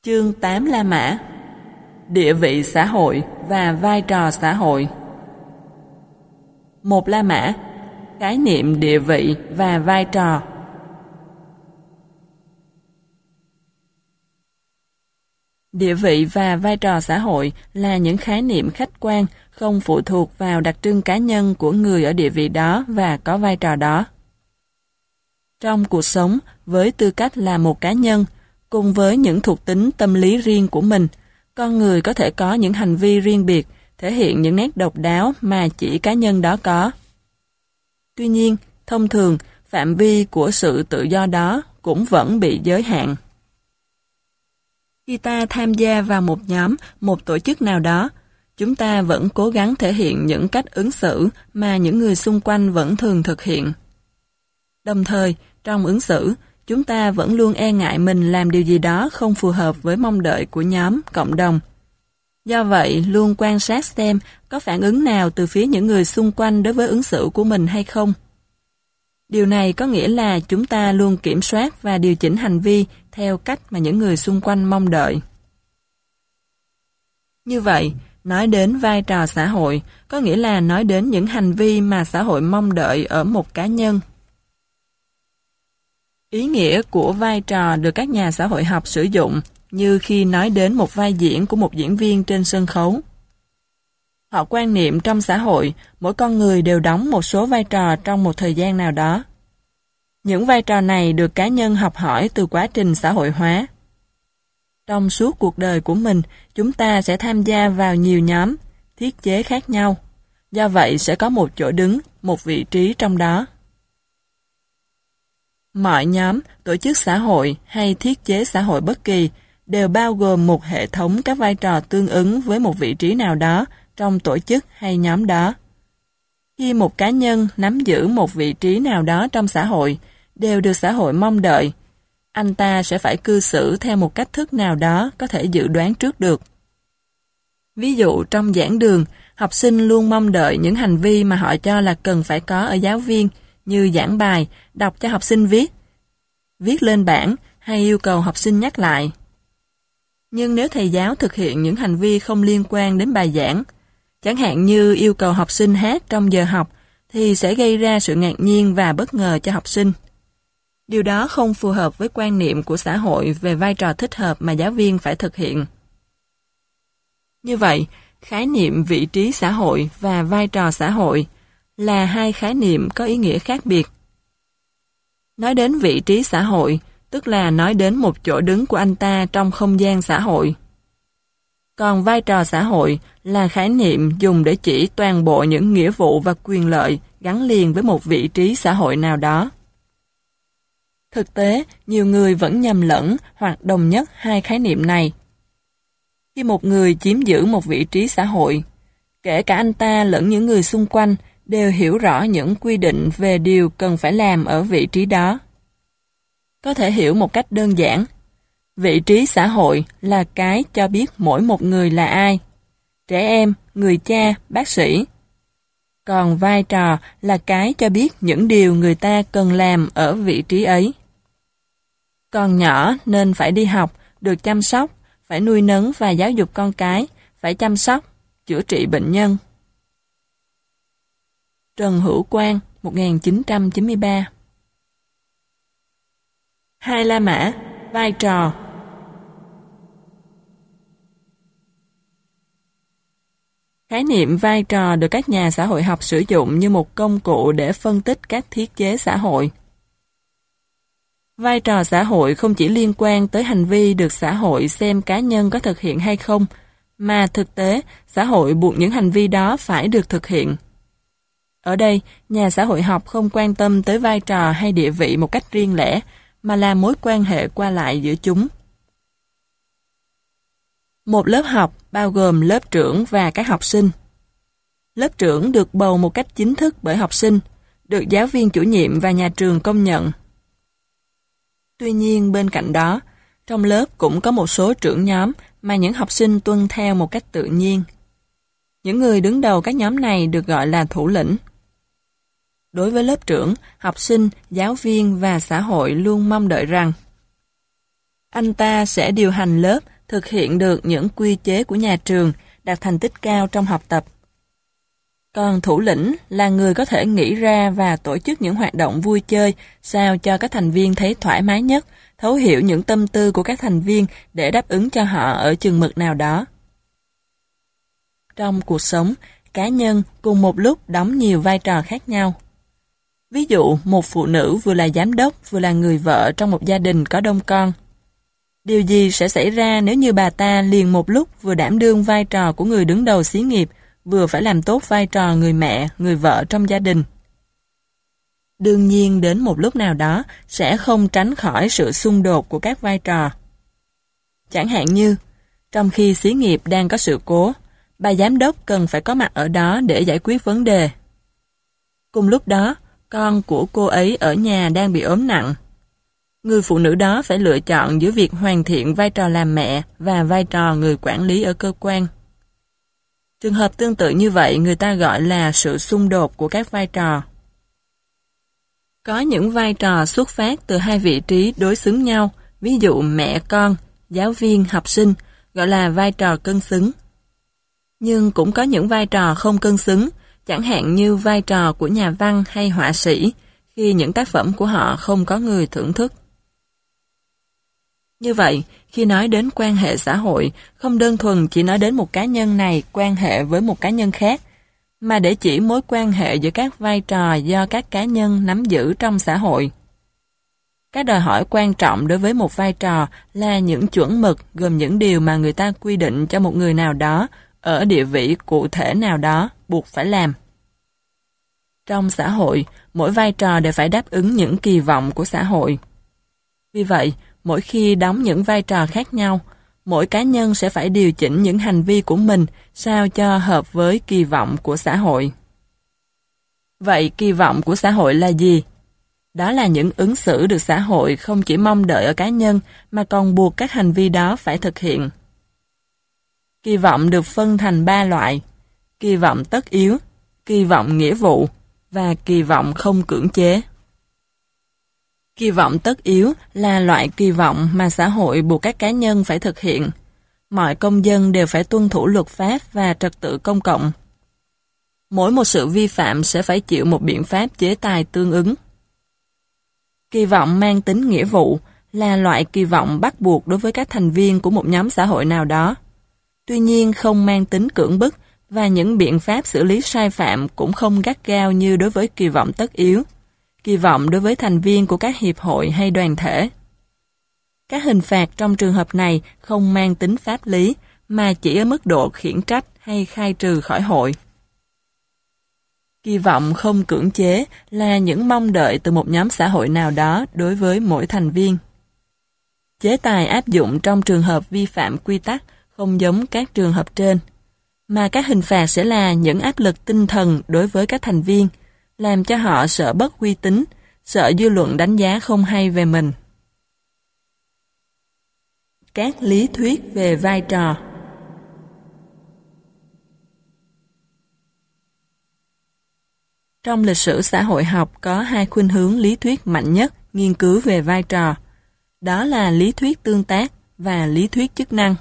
Chương 8 La Mã. Địa vị xã hội và vai trò xã hội. 1. La Mã. Khái niệm địa vị và vai trò. Địa vị và vai trò xã hội là những khái niệm khách quan, không phụ thuộc vào đặc trưng cá nhân của người ở địa vị đó và có vai trò đó. Trong cuộc sống, với tư cách là một cá nhân, cùng với những thuộc tính tâm lý riêng của mình, con người có thể có những hành vi riêng biệt, thể hiện những nét độc đáo mà chỉ cá nhân đó có. Tuy nhiên, thông thường, phạm vi của sự tự do đó cũng vẫn bị giới hạn. Khi ta tham gia vào một nhóm, một tổ chức nào đó, chúng ta vẫn cố gắng thể hiện những cách ứng xử mà những người xung quanh vẫn thường thực hiện. Đồng thời, trong ứng xử, chúng ta vẫn luôn e ngại mình làm điều gì đó không phù hợp với mong đợi của nhóm, cộng đồng. Do vậy, luôn quan sát xem có phản ứng nào từ phía những người xung quanh đối với ứng xử của mình hay không. Điều này có nghĩa là chúng ta luôn kiểm soát và điều chỉnh hành vi theo cách mà những người xung quanh mong đợi. Như vậy, nói đến vai trò xã hội có nghĩa là nói đến những hành vi mà xã hội mong đợi ở một cá nhân. Ý nghĩa của vai trò được các nhà xã hội học sử dụng như khi nói đến một vai diễn của một diễn viên trên sân khấu. Họ quan niệm trong xã hội, mỗi con người đều đóng một số vai trò trong một thời gian nào đó. Những vai trò này được cá nhân học hỏi từ quá trình xã hội hóa. Trong suốt cuộc đời của mình, chúng ta sẽ tham gia vào nhiều nhóm, thiết chế khác nhau. Do vậy sẽ có một chỗ đứng, một vị trí trong đó. Mọi nhóm, tổ chức xã hội hay thiết chế xã hội bất kỳ đều bao gồm một hệ thống các vai trò tương ứng với một vị trí nào đó trong tổ chức hay nhóm đó. Khi một cá nhân nắm giữ một vị trí nào đó trong xã hội, đều được xã hội mong đợi, anh ta sẽ phải cư xử theo một cách thức nào đó có thể dự đoán trước được. Ví dụ trong giảng đường, học sinh luôn mong đợi những hành vi mà họ cho là cần phải có ở giáo viên, như giảng bài, đọc cho học sinh viết lên bảng hay yêu cầu học sinh nhắc lại. Nhưng nếu thầy giáo thực hiện những hành vi không liên quan đến bài giảng, chẳng hạn như yêu cầu học sinh hát trong giờ học, thì sẽ gây ra sự ngạc nhiên và bất ngờ cho học sinh. Điều đó không phù hợp với quan niệm của xã hội về vai trò thích hợp mà giáo viên phải thực hiện. Như vậy, khái niệm vị trí xã hội và vai trò xã hội là hai khái niệm có ý nghĩa khác biệt. Nói đến vị trí xã hội, tức là nói đến một chỗ đứng của anh ta trong không gian xã hội. Còn vai trò xã hội là khái niệm dùng để chỉ toàn bộ những nghĩa vụ và quyền lợi gắn liền với một vị trí xã hội nào đó. Thực tế, nhiều người vẫn nhầm lẫn hoặc đồng nhất hai khái niệm này. Khi một người chiếm giữ một vị trí xã hội, kể cả anh ta lẫn những người xung quanh đều hiểu rõ những quy định về điều cần phải làm ở vị trí đó. Có thể hiểu một cách đơn giản, vị trí xã hội là cái cho biết mỗi một người là ai, trẻ em, người cha, bác sĩ. Còn vai trò là cái cho biết những điều người ta cần làm ở vị trí ấy. Còn nhỏ nên phải đi học, được chăm sóc, phải nuôi nấng và giáo dục con cái, phải chăm sóc, chữa trị bệnh nhân. Trần Hữu Quang, 1993. 2. La Mã, vai trò. Khái niệm vai trò được các nhà xã hội học sử dụng như một công cụ để phân tích các thiết chế xã hội. Vai trò xã hội không chỉ liên quan tới hành vi được xã hội xem cá nhân có thực hiện hay không, mà thực tế, xã hội buộc những hành vi đó phải được thực hiện. Ở đây, nhà xã hội học không quan tâm tới vai trò hay địa vị một cách riêng lẻ, mà là mối quan hệ qua lại giữa chúng. Một lớp học bao gồm lớp trưởng và các học sinh. Lớp trưởng được bầu một cách chính thức bởi học sinh, được giáo viên chủ nhiệm và nhà trường công nhận. Tuy nhiên, bên cạnh đó, trong lớp cũng có một số trưởng nhóm mà những học sinh tuân theo một cách tự nhiên. Những người đứng đầu các nhóm này được gọi là thủ lĩnh. Đối với lớp trưởng, học sinh, giáo viên và xã hội luôn mong đợi rằng anh ta sẽ điều hành lớp thực hiện được những quy chế của nhà trường, đạt thành tích cao trong học tập. Còn thủ lĩnh là người có thể nghĩ ra và tổ chức những hoạt động vui chơi sao cho các thành viên thấy thoải mái nhất, thấu hiểu những tâm tư của các thành viên để đáp ứng cho họ ở chừng mực nào đó. Trong cuộc sống, cá nhân cùng một lúc đóng nhiều vai trò khác nhau. Ví dụ, một phụ nữ vừa là giám đốc vừa là người vợ trong một gia đình có đông con. Điều gì sẽ xảy ra nếu như bà ta liền một lúc vừa đảm đương vai trò của người đứng đầu xí nghiệp, vừa phải làm tốt vai trò người mẹ, người vợ trong gia đình? Đương nhiên đến một lúc nào đó sẽ không tránh khỏi sự xung đột của các vai trò. Chẳng hạn như, trong khi xí nghiệp đang có sự cố, bà giám đốc cần phải có mặt ở đó để giải quyết vấn đề. Cùng lúc đó, con của cô ấy ở nhà đang bị ốm nặng. Người phụ nữ đó phải lựa chọn giữa việc hoàn thiện vai trò làm mẹ và vai trò người quản lý ở cơ quan. Trường hợp tương tự như vậy người ta gọi là sự xung đột của các vai trò. Có những vai trò xuất phát từ hai vị trí đối xứng nhau, ví dụ mẹ con, giáo viên, học sinh, gọi là vai trò cân xứng. Nhưng cũng có những vai trò không cân xứng, chẳng hạn như vai trò của nhà văn hay họa sĩ, khi những tác phẩm của họ không có người thưởng thức. Như vậy, khi nói đến quan hệ xã hội, không đơn thuần chỉ nói đến một cá nhân này quan hệ với một cá nhân khác, mà để chỉ mối quan hệ giữa các vai trò do các cá nhân nắm giữ trong xã hội. Các đòi hỏi quan trọng đối với một vai trò là những chuẩn mực gồm những điều mà người ta quy định cho một người nào đó ở địa vị cụ thể nào đó buộc phải làm. Trong xã hội, mỗi vai trò đều phải đáp ứng những kỳ vọng của xã hội. Vì vậy, mỗi khi đóng những vai trò khác nhau, mỗi cá nhân sẽ phải điều chỉnh những hành vi của mình sao cho hợp với kỳ vọng của xã hội. Vậy kỳ vọng của xã hội là gì? Đó là những ứng xử được xã hội không chỉ mong đợi ở cá nhân mà còn buộc các hành vi đó phải thực hiện. Kỳ vọng được phân thành 3 loại: kỳ vọng tất yếu, kỳ vọng nghĩa vụ và kỳ vọng không cưỡng chế. Kỳ vọng tất yếu là loại kỳ vọng mà xã hội buộc các cá nhân phải thực hiện. Mọi công dân đều phải tuân thủ luật pháp và trật tự công cộng. Mỗi một sự vi phạm sẽ phải chịu một biện pháp chế tài tương ứng. Kỳ vọng mang tính nghĩa vụ là loại kỳ vọng bắt buộc đối với các thành viên của một nhóm xã hội nào đó. Tuy nhiên không mang tính cưỡng bức và những biện pháp xử lý sai phạm cũng không gắt gao như đối với kỳ vọng tất yếu, kỳ vọng đối với thành viên của các hiệp hội hay đoàn thể. Các hình phạt trong trường hợp này không mang tính pháp lý mà chỉ ở mức độ khiển trách hay khai trừ khỏi hội. Kỳ vọng không cưỡng chế là những mong đợi từ một nhóm xã hội nào đó đối với mỗi thành viên. Chế tài áp dụng trong trường hợp vi phạm quy tắc không giống các trường hợp trên, mà các hình phạt sẽ là những áp lực tinh thần đối với các thành viên, làm cho họ sợ bất uy tín, sợ dư luận đánh giá không hay về mình. Các lý thuyết về vai trò. Trong lịch sử xã hội học có hai khuynh hướng lý thuyết mạnh nhất nghiên cứu về vai trò. Đó là lý thuyết tương tác và lý thuyết chức năng.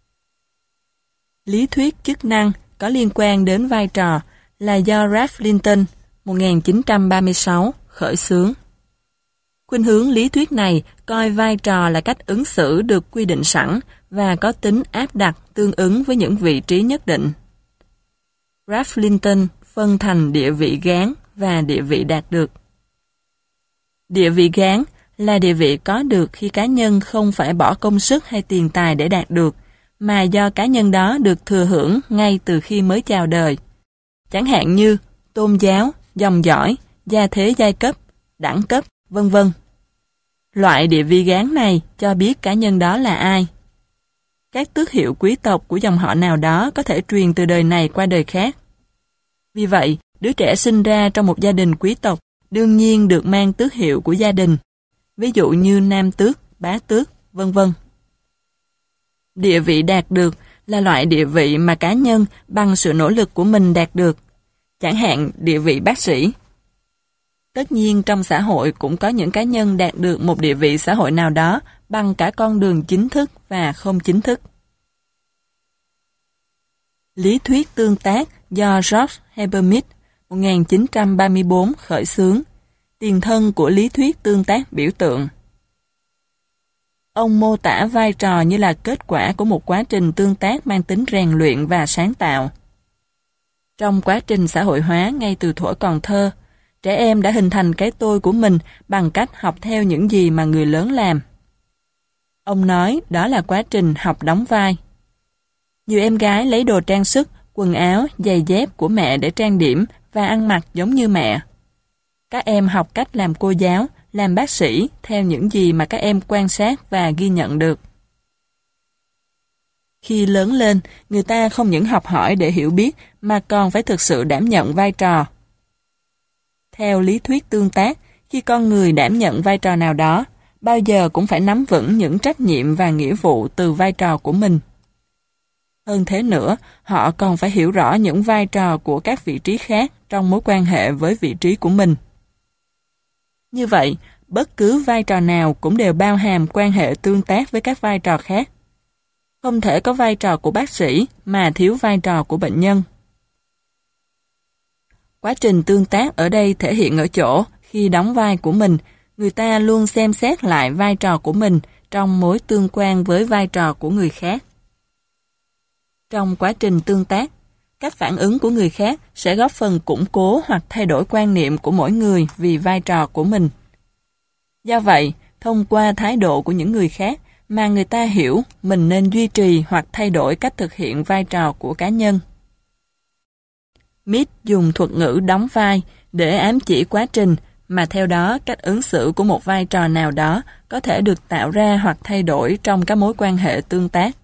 Lý thuyết chức năng có liên quan đến vai trò là do Ralph Linton 1936 khởi xướng. Khuynh hướng lý thuyết này coi vai trò là cách ứng xử được quy định sẵn và có tính áp đặt tương ứng với những vị trí nhất định. Ralph Linton phân thành địa vị gán và địa vị đạt được. Địa vị gán là địa vị có được khi cá nhân không phải bỏ công sức hay tiền tài để đạt được, mà do cá nhân đó được thừa hưởng ngay từ khi mới chào đời. Chẳng hạn như tôn giáo, dòng dõi, gia thế giai cấp, đẳng cấp, vân vân. Loại địa vị gán này cho biết cá nhân đó là ai. Các tước hiệu quý tộc của dòng họ nào đó có thể truyền từ đời này qua đời khác. Vì vậy, đứa trẻ sinh ra trong một gia đình quý tộc đương nhiên được mang tước hiệu của gia đình, ví dụ như nam tước, bá tước, vân vân. Địa vị đạt được là loại địa vị mà cá nhân bằng sự nỗ lực của mình đạt được, chẳng hạn địa vị bác sĩ. Tất nhiên trong xã hội cũng có những cá nhân đạt được một địa vị xã hội nào đó bằng cả con đường chính thức và không chính thức. Lý thuyết tương tác do George Habermas 1934 khởi xướng, tiền thân của lý thuyết tương tác biểu tượng. Ông mô tả vai trò như là kết quả của một quá trình tương tác mang tính rèn luyện và sáng tạo. Trong quá trình xã hội hóa ngay từ thuở còn thơ, trẻ em đã hình thành cái tôi của mình bằng cách học theo những gì mà người lớn làm. Ông nói đó là quá trình học đóng vai. Nhiều em gái lấy đồ trang sức, quần áo, giày dép của mẹ để trang điểm và ăn mặc giống như mẹ. Các em học cách làm cô giáo, làm bác sĩ theo những gì mà các em quan sát và ghi nhận được. Khi lớn lên, người ta không những học hỏi để hiểu biết mà còn phải thực sự đảm nhận vai trò. Theo lý thuyết tương tác, khi con người đảm nhận vai trò nào đó, bao giờ cũng phải nắm vững những trách nhiệm và nghĩa vụ từ vai trò của mình. Hơn thế nữa, họ còn phải hiểu rõ những vai trò của các vị trí khác trong mối quan hệ với vị trí của mình. Như vậy, bất cứ vai trò nào cũng đều bao hàm quan hệ tương tác với các vai trò khác. Không thể có vai trò của bác sĩ mà thiếu vai trò của bệnh nhân. Quá trình tương tác ở đây thể hiện ở chỗ, khi đóng vai của mình, người ta luôn xem xét lại vai trò của mình trong mối tương quan với vai trò của người khác. Trong quá trình tương tác, các phản ứng của người khác sẽ góp phần củng cố hoặc thay đổi quan niệm của mỗi người vì vai trò của mình. Do vậy, thông qua thái độ của những người khác mà người ta hiểu mình nên duy trì hoặc thay đổi cách thực hiện vai trò của cá nhân. Mead dùng thuật ngữ đóng vai để ám chỉ quá trình mà theo đó cách ứng xử của một vai trò nào đó có thể được tạo ra hoặc thay đổi trong các mối quan hệ tương tác.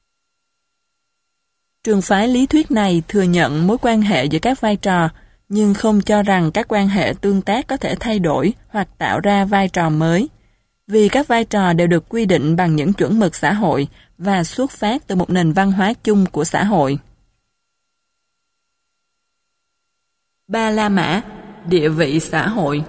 Trường phái lý thuyết này thừa nhận mối quan hệ giữa các vai trò, nhưng không cho rằng các quan hệ tương tác có thể thay đổi hoặc tạo ra vai trò mới, vì các vai trò đều được quy định bằng những chuẩn mực xã hội và xuất phát từ một nền văn hóa chung của xã hội. Ba La Mã, địa vị xã hội.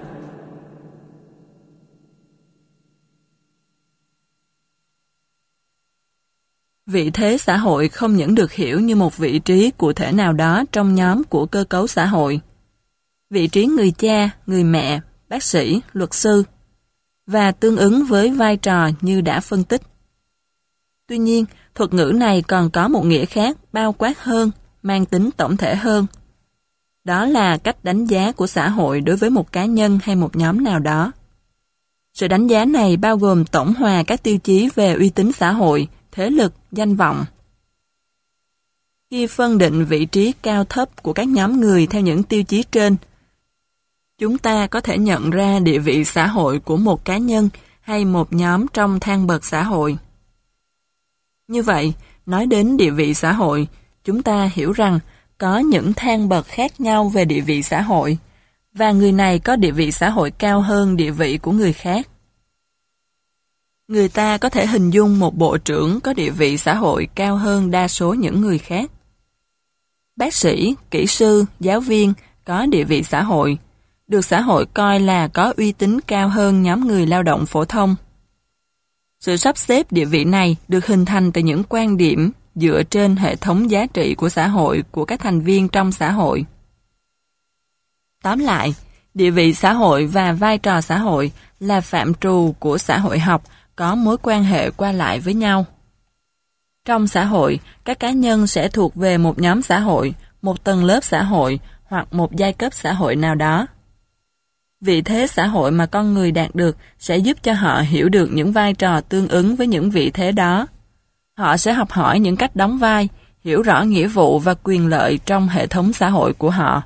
Vị thế xã hội không những được hiểu như một vị trí cụ thể nào đó trong nhóm của cơ cấu xã hội. Vị trí người cha, người mẹ, bác sĩ, luật sư, và tương ứng với vai trò như đã phân tích. Tuy nhiên, thuật ngữ này còn có một nghĩa khác bao quát hơn, mang tính tổng thể hơn. Đó là cách đánh giá của xã hội đối với một cá nhân hay một nhóm nào đó. Sự đánh giá này bao gồm tổng hòa các tiêu chí về uy tín xã hội, thế lực, danh vọng. Khi phân định vị trí cao thấp của các nhóm người theo những tiêu chí trên, chúng ta có thể nhận ra địa vị xã hội của một cá nhân hay một nhóm trong thang bậc xã hội. Như vậy, nói đến địa vị xã hội, chúng ta hiểu rằng có những thang bậc khác nhau về địa vị xã hội, và người này có địa vị xã hội cao hơn địa vị của người khác. Người ta có thể hình dung một bộ trưởng có địa vị xã hội cao hơn đa số những người khác. Bác sĩ, kỹ sư, giáo viên có địa vị xã hội, được xã hội coi là có uy tín cao hơn nhóm người lao động phổ thông. Sự sắp xếp địa vị này được hình thành từ những quan điểm dựa trên hệ thống giá trị của xã hội của các thành viên trong xã hội. Tóm lại, địa vị xã hội và vai trò xã hội là phạm trù của xã hội học có mối quan hệ qua lại với nhau. Trong xã hội, các cá nhân sẽ thuộc về một nhóm xã hội, một tầng lớp xã hội hoặc một giai cấp xã hội nào đó. Vị thế xã hội mà con người đạt được sẽ giúp cho họ hiểu được những vai trò tương ứng với những vị thế đó. Họ sẽ học hỏi những cách đóng vai, hiểu rõ nghĩa vụ và quyền lợi trong hệ thống xã hội của họ.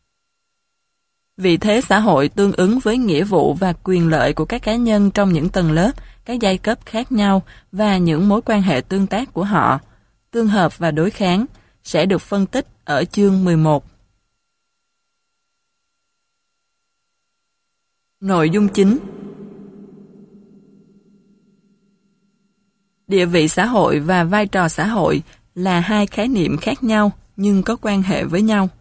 Vị thế xã hội tương ứng với nghĩa vụ và quyền lợi của các cá nhân trong những tầng lớp, các giai cấp khác nhau và những mối quan hệ tương tác của họ, tương hợp và đối kháng, sẽ được phân tích ở chương 11. Nội dung chính. Địa vị xã hội và vai trò xã hội là hai khái niệm khác nhau nhưng có quan hệ với nhau.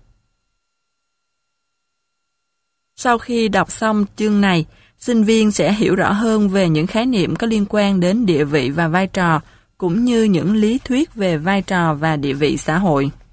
Sau khi đọc xong chương này, sinh viên sẽ hiểu rõ hơn về những khái niệm có liên quan đến địa vị và vai trò, cũng như những lý thuyết về vai trò và địa vị xã hội.